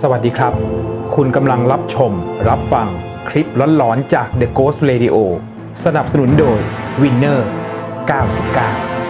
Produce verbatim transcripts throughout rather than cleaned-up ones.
สวัสดีครับคุณกำลังรับชมรับฟังคลิปหลอนๆจาก The Ghost Radio สนับสนุนโดย Winner เก้าสิบเก้า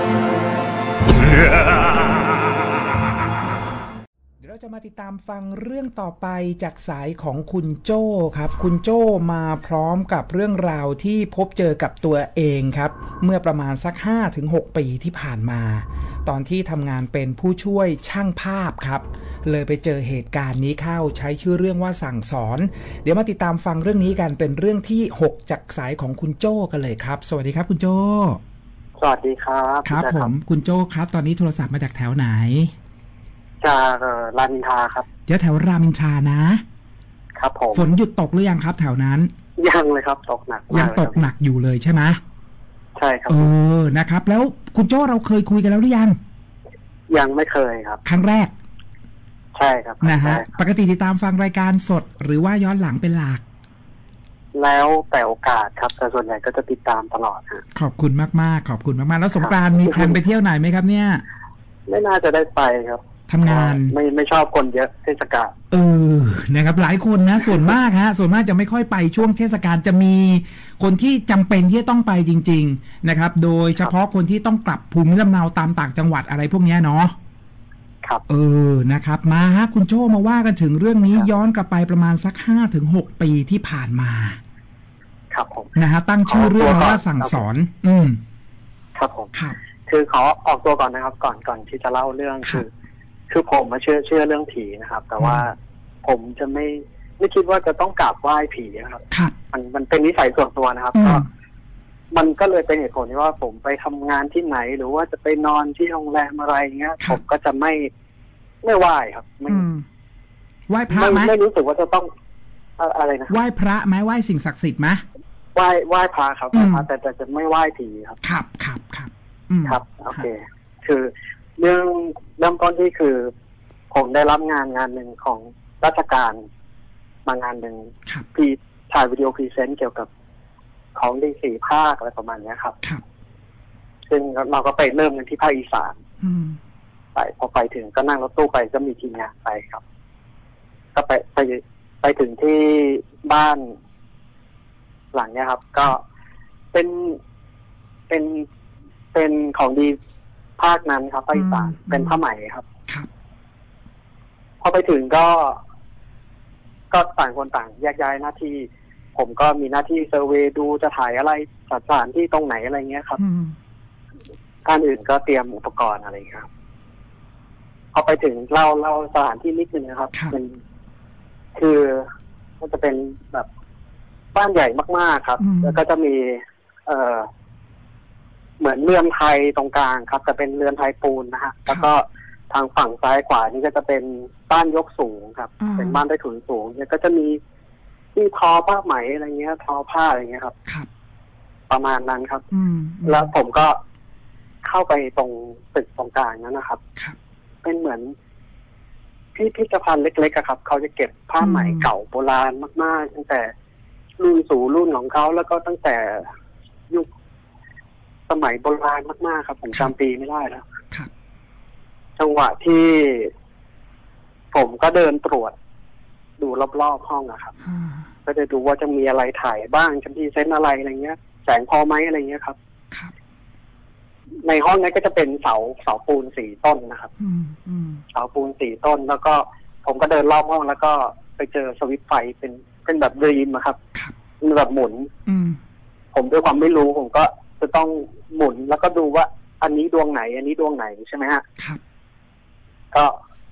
เดี๋ยวเราจะมาติดตามฟังเรื่องต่อไปจากสายของคุณโจ้ครับคุณโจ้มาพร้อมกับเรื่องราวที่พบเจอกับตัวเองครับเมื่อประมาณสัก ห้าถึงหก ปีที่ผ่านมาตอนที่ทำงานเป็นผู้ช่วยช่างภาพครับเลยไปเจอเหตุการณ์นี้เข้าใช้ชื่อเรื่องว่าสั่งสอนเดี๋ยวมาติดตามฟังเรื่องนี้กันเป็นเรื่องที่หกจากสายของคุณโจ้กันเลยครับสวัสดีครับคุณโจ้สวัสดีครับครับผมคุณโจ้ครับตอนนี้โทรศัพท์มาจากแถวไหนจากรามอินทราครับเดี๋ยวแถวรามอินทรานะครับผมฝนหยุดตกหรือยังครับแถวนั้นยังเลยครับตกหนักยังตกหนักอยู่เลยใช่ไหมใช่ครับเออนะครับแล้วคุณโจ้เราเคยคุยกันแล้วหรือยังยังไม่เคยครับครั้งแรกใช่ครับนะฮะปกติติดตามฟังรายการสดหรือว่าย้อนหลังเป็นหลักแล้วแต่โอกาสครับแต่ส่วนใหญ่ก็จะติดตามตลอดฮะขอบคุณมากๆขอบคุณมากๆแล้วสงกรานต์มีแพลนไปเที่ยวไหนไหมครับเนี่ยไม่น่าจะได้ไปครับทำงานไม่ไม่ชอบคนเยอะเทศกาลเออนะครับหลายคนนะส่วนมากฮะส่วนมากจะไม่ค่อยไปช่วงเทศกาลจะมีคนที่จำเป็นที่จะต้องไปจริงๆนะครับโดยเฉพาะคนที่ต้องกลับภูมิลำเนาตามต่างจังหวัดอะไรพวกนี้เนาะครับเออนะครับมาฮะคุณโจ้มาว่ากันถึงเรื่องนี้ย้อนกลับไปประมาณสัก ห้าถึงหก ปีที่ผ่านมาครับผมนะฮะตั้งชื่อเรื่องว่าสั่งสอนอืมครับผมครับคือขอออกตัวก่อนนะครับก่อนก่อนที่จะเล่าเรื่องคือคือผมมาเชื่อเชื่อเรื่องผีนะครับแต่ว่าผมจะไม่ไม่คิดว่าจะต้องกราบไหว้ผีนะครับมันมันเป็นนิสัยส่วนตัวนะครับก็มันก็เลยเป็นเหตุผลที่ว่าผมไปทำงานที่ไหนหรือว่าจะไปนอนที่โรงแรมอะไรเงี้ยผมก็จะไม่ไม่ไหว้ครับไม่ไหว้พระไหมไม่รู้สึกว่าจะต้องอะไรนะไหว้พระไหมไหว้สิ่งศักดิ์สิทธิ์ไหมไหว้ไหว้พระครับแต่แต่จะไม่ไหว้ผีครับครับครับครับครับโอเคคือเรื่องเริ่มต้นที่คือผมได้รับงานงานหนึ่งของราชการมางานหนึ่งพี่ถ่ายวิดีโอพรีเซนต์เกี่ยวกับของดีสี่ภาคอะไรประมาณนี้ครับซึ่งเราก็ไปเริ่มกันที่ภาคอีสานไปพอไปถึงก็นั่งรถตู้ไปก็มีทีมงานไปครับก็ไปไปไปถึงที่บ้านหลังเนี้ยครับ ก็เป็นเป็นเป็นของดีภาคนั้นครับภาคอีสานเป็นผ้าไหมครับพอไปถึงก็ก็ต่างคนต่างแยกย้ายหน้าที่ผมก็มีหน้าที่เซอร์เวย์ดูจะถ่ายอะไรสถานที่ตรงไหนอะไรเงี้ยครับท่านอื่นก็เตรียมอุปกรณ์อะไรครับพอไปถึงเล่าเล่าสถานที่นิดนึงนะครับเป็นคือมันจะเป็นแบบบ้านใหญ่มากๆครับแล้วก็จะมี เอ่อเหมือนเรือนไทยตรงกลางครับแต่เป็นเรือนไทยปูนนะฮะแล้วก็ทางฝั่งซ้ายขวานี่ก็จะเป็นบ้านยกสูงครับเป็นบ้านใต้ถุนสูงเนี่ยก็จะมีที่ทอผ้าไหมอะไรเงี้ยทอผ้าอะไรเงี้ยครับประมาณนั้นครับแล้วผมก็เข้าไปตรงตึกตรงกลางนั้นนะครับเป็นเหมือนพิพิธภัณฑ์เล็กๆครับเขาจะเก็บผ้าไหมเก่าโบราณมากๆตั้งแต่รุ่นสู่รุ่นของเขาแล้วก็ตั้งแต่ยุคสมัยโบราณมากๆครับผมจำปีไม่ได้แล้วจังหวะที่ผมก็เดินตรวจดูรอบๆห้องอะครับก็จะดูว่าจะมีอะไรถ่ายบ้างจะมีเซนอะไรอะไรเงี้ยแสงพอไหมอะไรเงี้ยครับในห้องนั้นก็จะเป็นเสาเสาปูนสี่ต้นนะครับเสาปูนสี่ต้นแล้วก็ผมก็เดินรอบห้องแล้วก็ไปเจอสวิตช์ไฟเป็นเป็นแบบดรีมอะครับเป็นแบบหมุนผมด้วยความไม่รู้ผมก็จะต้องหมุนแล้วก็ดูว่าอันนี้ดวงไหนอันนี้ดวงไหนใช่ไหมฮะก็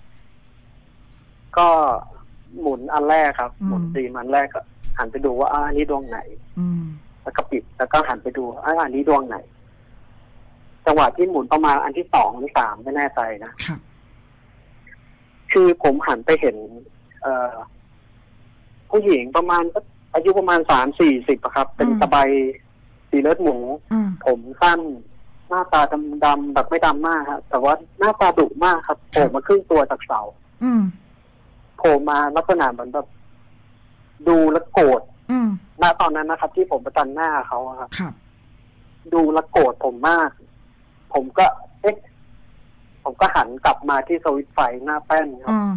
ก็หมุนอันแรกครับหมุนตีมันแรกก็หันไปดูว่าอันนี้ดวงไหนแล้วก็ปิดแล้วก็หันไปดูอันนี้ดวงไหนจังหวะที่หมุนประมาณอันที่สองหรือสามไม่แน่ใจนะคือผมหันไปเห็น เอ่อผู้หญิงประมาณอายุประมาณสามสี่สิบครับเป็นสบายสีเลือดหมูผมสั้นหน้าตาดำๆแบบไม่ดำมากครับแต่ว่าหน้าตาดุมากครับโผล่มาครึ่งตัวจากเสาโผล่มาลักษณะเหมือนแบบดูแล้วโกรธณตอนนั้นนะครับที่ผมประจันหน้าเขาครับดูแล้วโกรธผมมากผมก็เอ๊ะผมก็หันกลับมาที่สวิตช์ไฟหน้าแป้นครับ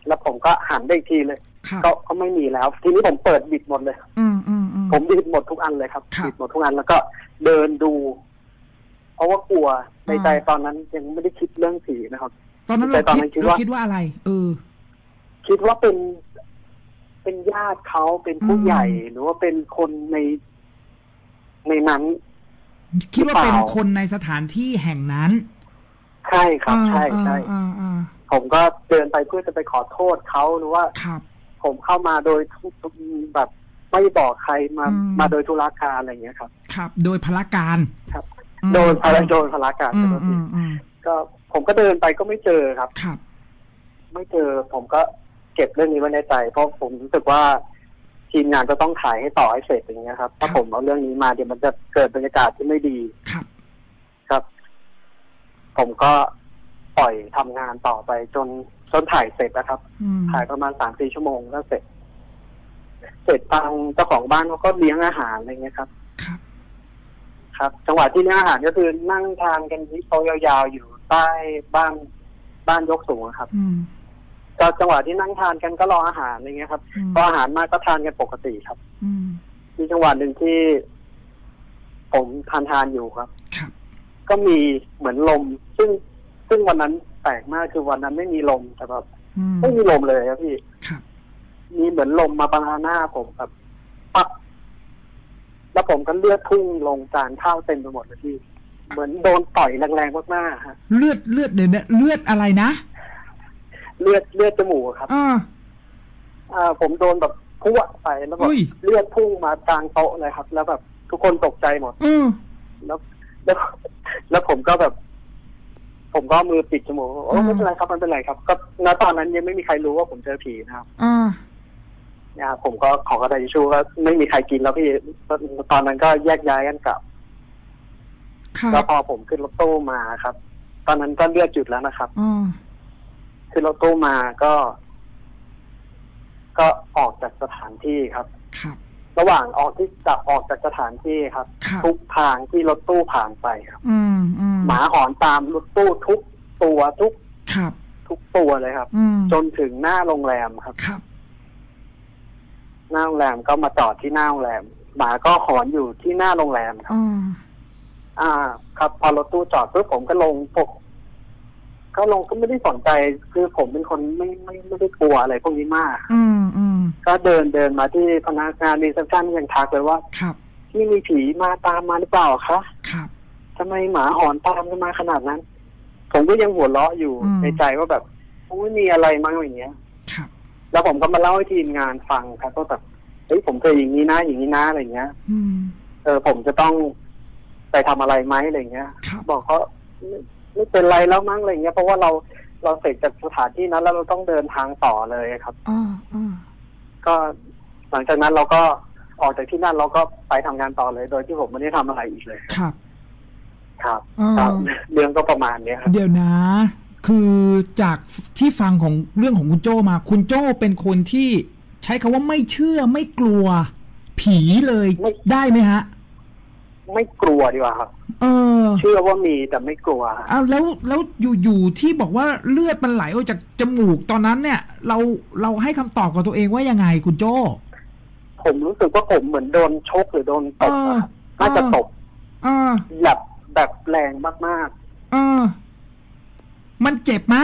แล้วผมก็หันได้อีกทีเลยก็ก็ไม่มีแล้วทีนี้ผมเปิดบิดหมดเลยอืมอืมผมบิดหมดทุกอันเลยครับบิดหมดทุกอันแล้วก็เดินดูเพราะว่ากลัวในใจตอนนั้นยังไม่ได้คิดเรื่องผีนะครับตอนนั้นเราคิดเราคิดว่าอะไรเออคิดว่าเป็นเป็นญาติเขาเป็นผู้ใหญ่หรือว่าเป็นคนในในนั้นคิดว่าเป็นคนในสถานที่แห่งนั้นใช่ครับใช่ใช่ผมก็เดินไปเพื่อจะไปขอโทษเขาหรือว่าผมเข้ามาโดยทุกแบบไม่บอกใครมามาโดยธุรการอะไรอย่างเงี้ยครับครับโดยพละการครับโดยพละโดยพละการก็ผมก็เดินไปก็ไม่เจอครับครับไม่เจอผมก็เก็บเรื่องนี้ไว้ในใจเพราะผมรู้สึกว่าทีมงานจะต้องถ่ายให้ต่อให้เสร็จอย่างเงี้ยครับถ้าผมเอาเรื่องนี้มาเดี๋ยวมันจะเกิดบรรยากาศที่ไม่ดีครับครับผมก็ปล่อยทำงานต่อไปจนจนถ่ายเสร็จนะครับถ่ายประมาณสามสี่ชั่วโมงก็เสร็จเสร็จทางเจ้าของบ้านเขาก็เลี้ยงอาหารอะไรเงี้ยครับครับครับจังหวะที่เลี้ยงอาหารก็คือนั่งทานกันที่โต๊ะยาวๆอยู่ใต้บ้านบ้านยกสูงครับก็จังหวะที่นั่งทานกันก็รออาหารอะไรเงี้ยครับพออาหารมาก็ทานกันปกติครับมีจังหวะหนึ่งที่ผมทานทานอยู่ครับก็มีเหมือนลมซึ่งซึ่งวันนั้นแปลกมากคือวันนั้นไม่มีลมแต่แบบไม่มีลมเลยครับพี่มีเหมือนลมมาปะทะหน้าผมแบบปั๊บแล้วผมก็เลือดพุ่งลงจานข้าวเต็มไปหมดเลยพี่เหมือนโดนต่อยแรงๆมากๆฮะเลือดเลือดเดี๋ยวนี้เลือดอะไรนะเลือดเลือดจมูกครับอ่าอ่าผมโดนแบบพุ่งไปแล้วแบบเลือดพุ่งมากลางโต๊ะเลยครับแล้วแบบทุกคนตกใจหมดอืมแล้วแล้วแล้วผมก็แบบ ผมก็มือปิดจมูกโอ้ไม่เป็นไรครับไม่เป็นไรครับก็ณตอนนั้นยังไม่มีใครรู้ว่าผมเจอผีนะครับอ่าเนี่ยผมก็ขอกระดาษทิชชู่ก็ไม่มีใครกินแล้วพี่ตอนนั้นก็แยกย้ายกันกลับแล้วพอผมขึ้นรถตู้มาครับตอนนั้นก็เลือดหยุดแล้วนะครับขึ้นรถตู้มาก็ ก็ออกจากสถานที่ครับครับระหว่างออกที่จะออกจากสถานที่ครับทุกทางที่รถตู้ผ่านไปครับหมาหอนตามรถตู้ทุกตัวทุกครับทุกตัวเลยครับจนถึงหน้าโรงแรมครับครับหน้าโรงแรมก็มาจอดที่หน้าโรงแรมหมาก็หอนอยู่ที่หน้าโรงแรมครับอ่าครับพอรถตู้จอดปุ๊บผมก็ลงปกก็ลงก็ไม่ได้สนใจคือผมเป็นคนไม่ไม่ไม่ได้กลัวอะไรพวกนี้มากอืมอืมก็เดินเดินมาที่พนักงานรีเซพชันยังทักเลยว่าครับที่มีผีมาตามมาหรือเปล่าคะครับทำไมหมาหอนตามกันมาขนาดนั้นผมก็ยังหัวเราะอยู่ในใจว่าแบบไม่มีอะไรมั้งอย่างเงี้ยครับแล้วผมก็มาเล่าให้ทีมงานฟังครับก็แบบเฮ้ยผมเคยอย่างนี้นะอย่างนี้นะอะไรเงี้ยเออผมจะต้องไปทำอะไรไหมอะไรเงี้ยบอกเขาไม่เป็นไรแล้วมั้งอะไรเงี้ยเพราะว่าเราเราเสร็จจากสถานที่นั้นแล้วเราต้องเดินทางต่อเลยครับอ่าอ่าก็หลังจากนั้นเราก็ออกจากที่นั่นเราก็ไปทำงานต่อเลยโดยที่ผมไม่ได้ทำอะไรอีกเลยครับครับครับเรื่องก็ประมาณนี้ครับเดี๋ยวนะคือจากที่ฟังของเรื่องของคุณโจ้มาคุณโจ้เป็นคนที่ใช้คำว่าไม่เชื่อไม่กลัวผีเลยได้ไหมฮะไม่กลัวดีกว่าครับเออเชื่อว่ามีแต่ไม่กลัวอ้าวแล้วแล้วอยู่ๆที่บอกว่าเลือดมันไหลออกจากจมูกตอนนั้นเนี่ยเราเราให้คำตอบกับตัวเองว่ายังไงคุณโจ้ผมรู้สึกว่าผมเหมือนโดนชกหรือโดนตบน่าจะตบแบบแบบแรงมากๆเออมันเจ็บไหม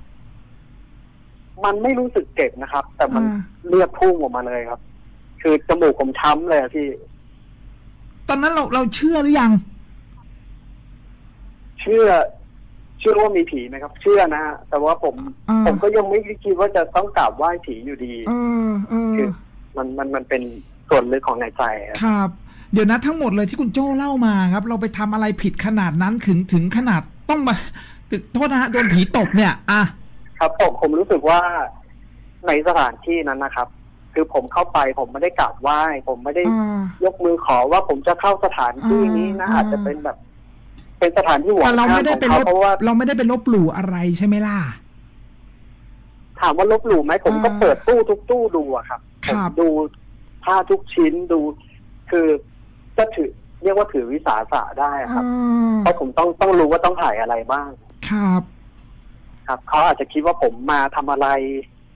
มันไม่รู้สึกเจ็บนะครับแต่มันเลือดพุ่งออกมาเลยครับคือจมูกผมช้ำเลยพี่ตอนนั้นเราเราเชื่อหรือยังเชื่อเชื่อว่ามีผีไหมครับเชื่อนะฮะแต่ว่าผมผมก็ยังไม่คิดว่าจะต้องกราบไหว้ผีอยู่ดีคือมันมันมันเป็นส่วนลึกของในใจครับเดี๋ยวนะทั้งหมดเลยที่คุณโจ้เล่ามาครับเราไปทำอะไรผิดขนาดนั้นถึงถึงขนาดต้องมาตึกโทษนะฮะโดนผีตบเนี่ยอ่ะครับผมผมรู้สึกว่าในสถานที่นั้นนะครับคือผมเข้าไปผมไม่ได้กราบไหว้ผมไม่ได้ยกมือขอว่าผมจะเข้าสถานที่นี้นะอาจจะเป็นแบบเป็นสถานที่หวังเราไม่ได้เป็นเพราะว่าเราไม่ได้เป็นลบหลู่อะไรใช่ไหมล่ะถามว่าลบหลู่ไหมผมก็เปิดตู้ทุกตู้ดูอะครับผมดูผ้าทุกชิ้นดูคือก็ถือเรียกว่าถือวิสาสะได้ครับเพราะผมต้องต้องรู้ว่าต้องถ่ายอะไรบ้างครับครับเขาอาจจะคิดว่าผมมาทำอะไร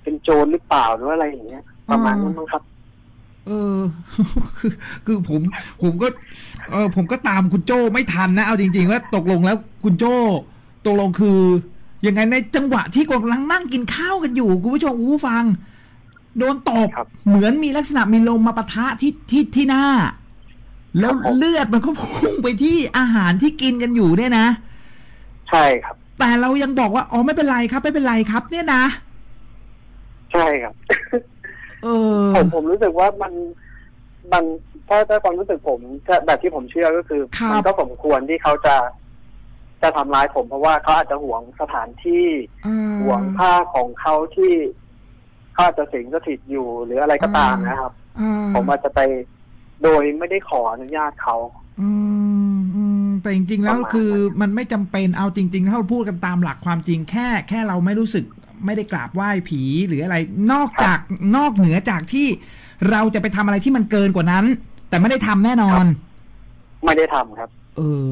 เป็นโจรหรือเปล่าหรืออะไรอย่างเงี้ยประมาณนั้นมั้งครับเออ คือคือผมผมก็เออผมก็ตามคุณโจ้ไม่ทันนะเอาจริงๆว่าตกลงแล้วคุณโจ้ตกลงคือยังไงในจังหวะที่กำลังนั่งกินข้าวกันอยู่คุณผู้ชมผู้ฟังโดนตบเหมือนมีลักษณะมีลมมาปะทะที่ที่ที่หน้าแล้วเลือดมันก็พุ่งไปที่อาหารที่กินกันอยู่เนี่ยนะใช่ครับแต่เรายังบอกว่าอ๋อไม่เป็นไรครับไม่เป็นไรครับเนี่ยนะใช่ครับเออผมผมรู้สึกว่ามันมันถ้าถ้าความรู้สึกผมแบบที่ผมเชื่อก็คือมันก็สมควรที่เขาจะจะทำร้ายผมเพราะว่าเขาอาจจะหวงสถานที่หวงผ้าของเขาที่เขาอาจจะสิงสถิตอยู่หรืออะไรก็ตามนะครับผมอาจจะไปโดยไม่ได้ขออนุญาตเขาอืมอืมแต่จริงๆแล้วคือมันไม่จำเป็นเอาจริงๆถ้าเราพูดกันตามหลักความจริงแค่แค่เราไม่รู้สึกไม่ได้กราบไหว้ผีหรืออะไรนอกจากนอกเหนือจากที่เราจะไปทำอะไรที่มันเกินกว่านั้นแต่ไม่ได้ทำแน่นอนไม่ได้ทำครับเออ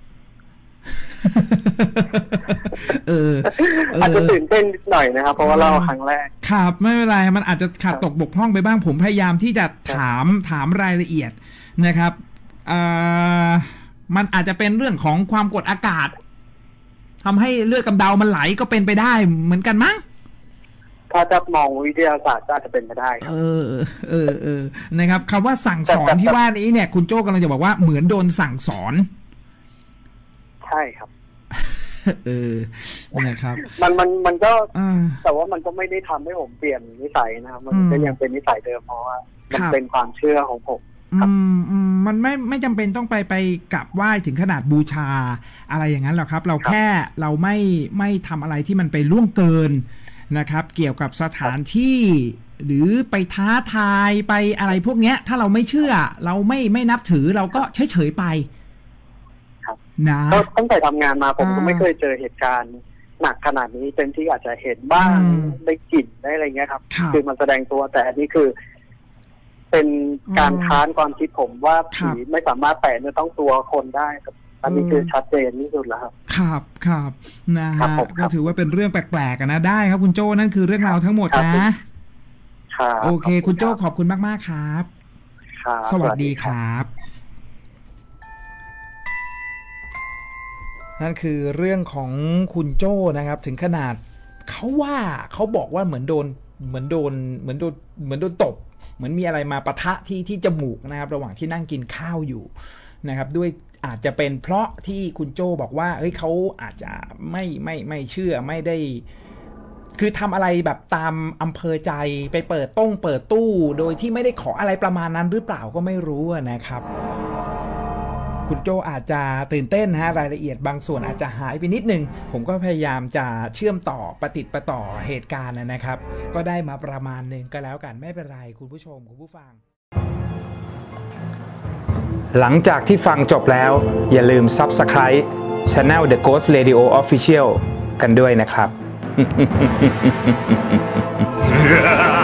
เอออาจจะตื่นเต้นนิดหน่อยนะครับเพราะว่าเราครั้งแรกครับไม่เป็นไรมันอาจจะขาดตกบกพร่องไปบ้างผมพยายามที่จะถามถามรายละเอียดนะครับอ่ามันอาจจะเป็นเรื่องของความกดอากาศทำให้เลือดกำเดามันไหลก็เป็นไปได้เหมือนกันมั้งถ้าจะมองวิทยาศาสตร์ก็อาจจะเป็นไปได้เออเออเออนะครับคำว่าสั่งสอนที่ว่านี้เนี่ยคุณโจ้กำลังจะบอกว่าเหมือนโดนสั่งสอนใช่ครับเออนะครับมันมันมันก็แต่ว่ามันก็ไม่ได้ทำให้ผมเปลี่ยนนิสัยนะครับมันก็ยังเป็นนิสัยเดิมเพราะว่ามันเป็นความเชื่อของผมอืมอืมมันไม่ไม่จำเป็นต้องไปไปกราบไหว้ถึงขนาดบูชาอะไรอย่างนั้นหรอกครับเราแค่เราไม่ไม่ทำอะไรที่มันไปล่วงเกินนะครับเกี่ยวกับสถานที่หรือไปท้าทายไปอะไรพวกเนี้ยถ้าเราไม่เชื่อเราไม่ไม่นับถือเราก็เฉยเฉยไปครับนะตั้งแต่ทำงานมาผมก็ไม่เคยเจอเหตุการณ์หนักขนาดนี้เป็นที่อาจจะเห็นบ้างได้กลิ่นได้อะไรเงี้ยครับคือมันแสดงตัวแต่อันนี้คือเป็นการค้านความคิดผมว่าผีไม่สามารถแตะเนื้อต้องตัวคนได้อันนี้คือชัดเจนที่สุดแล้วครับครับครับนะฮะก็ถือว่าเป็นเรื่องแปลกๆนะได้ครับคุณโจ้นั่นคือเรื่องราวทั้งหมดนะโอเคคุณโจ้ขอบคุณมากๆครับสวัสดีครับนั่นคือเรื่องของคุณโจ้นะครับถึงขนาดเขาว่าเขาบอกว่าเหมือนโดนเหมือนโดนเหมือนโดนเหมือนโดนตบเหมือนมีอะไรมาปะทะที่ที่จมูกนะครับระหว่างที่นั่งกินข้าวอยู่นะครับด้วยอาจจะเป็นเพราะที่คุณโจ้บอกว่าเฮ้ยเขาอาจจะไม่ไม่ไม่เชื่อไม่ได้คือทำอะไรแบบตามอำเภอใจไปเปิดต้งเปิดตู้โดยที่ไม่ได้ขออะไรประมาณนั้นหรือเปล่าก็ไม่รู้นะครับคุณโจอาจจะตื่นเต้นนะฮะรายละเอียดบางส่วนอาจจะหายไปนิดนึงผมก็พยายามจะเชื่อมต่อประติดประต่อเหตุการณ์นะครับก็ได้มาประมาณนึงก็แล้วกันไม่เป็นไรคุณผู้ชมคุณผู้ฟังหลังจากที่ฟังจบแล้วอย่าลืม Subscribe Channel The Ghost Radio Official กันด้วยนะครับ